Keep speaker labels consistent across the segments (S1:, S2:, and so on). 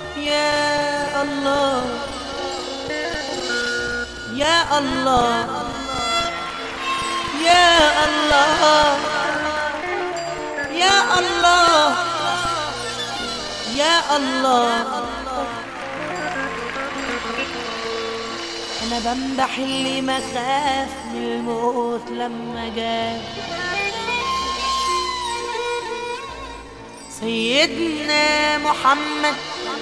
S1: يا الله يا الله يا الله يا الله يا الله. أنا بمدح اللي ما خاف من الموت لما جاء سيدنا محمد،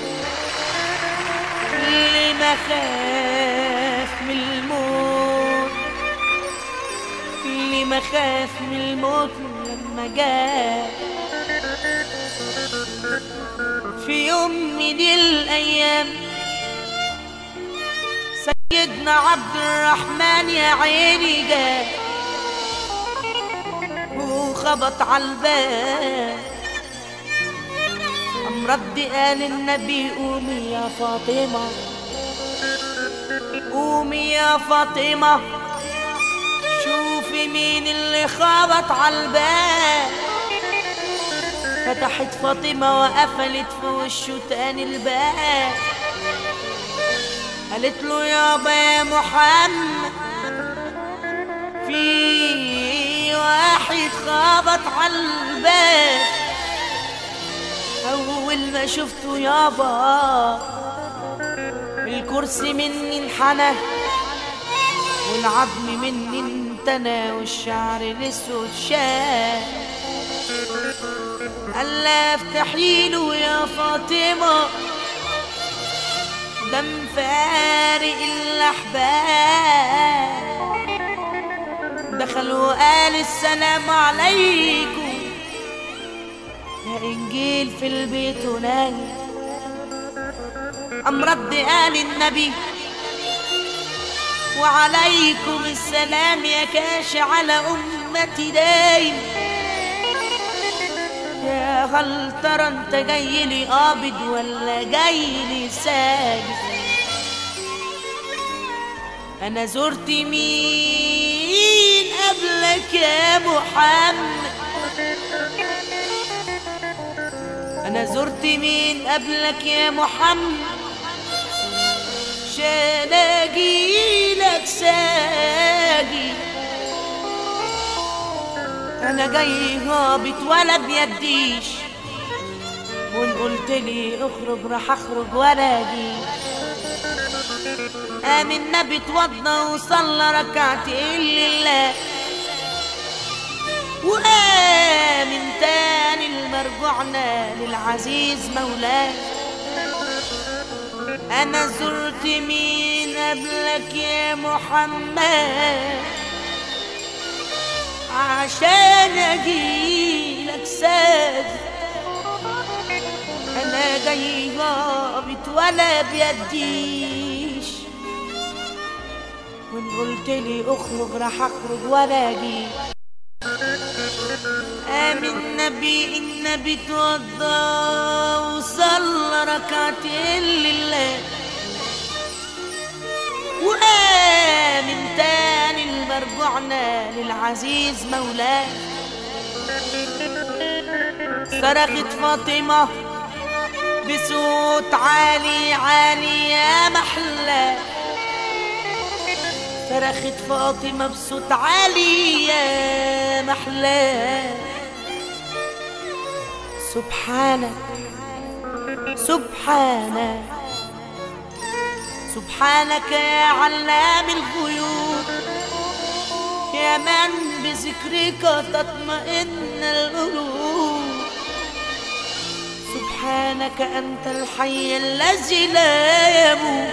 S1: اللي ما خاف من الموت، اللي ما خاف من الموت لما جاء في يوم من الأيام. سيدنا عبد الرحمن يا عيني جاء وخبط على الباب، قام رد قال النبي قومي يا فاطمة، قومي يا فاطمة شوفي مين اللي خبط على الباب. فتحت فاطمة وقفلت في وشه تاني الباب، قالت له يابا يا محمد في واحد خبط على الباب. أول ما شفته يابا الكرسي مني انحنى والعظم مني انتنى والشعر الاسود شاف. قال لا افتحيله يا فاطمة دم فارق الأحباب. دخل وقال السلام عليكم يا إنجيل في البيت ونايم. قام رد قال النبي وعليكم السلام يا كاشي على أمتي دايم. يا هل ترى انت جاي لي قابض ولا جاي لي ساجد؟ انا زرت مين قبلك يا محمد؟ انا زرت مين قبلك يا محمد عشان اجيلك ساجد؟ انا جاي هابط ولا بيديش، وان قلت لي اخرج راح اخرج ولا اجيش. قام النبي اتوضى وصلى ركعتين لله، وقام تاني المرجوعنا للعزيز مولاه. انا زرت مين قبلك يا محمد عشان اجيلك ساجد؟ انا جاي هابط ولا بيديش، وان قلت لي اخرج راح اخرج ولا اجي. قام النبي اتوضى وصلى ركعتين لله، وقام تاني المرجوعنا للعزيز مولاه. صرخت فاطمة بصوت عالي عالي يا محلى، صرخت فاطمة بصوت عالي يا محلى. سبحانك سبحانك سبحانك يا علام الغيوب، يا من بذكرك تطمئن القلوب. سبحانك أنت الحي الذي لا يموت،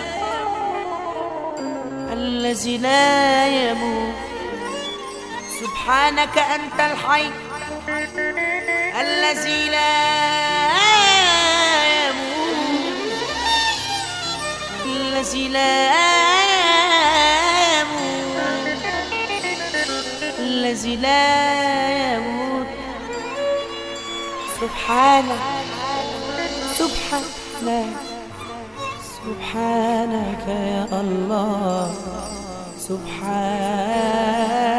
S1: الذي لا يموت. سبحانك أنت الحي الذي لا يموت، الذي لا يموت، الذي لا يموت. سبحانك سبحانك سبحانك يا الله، سبحانك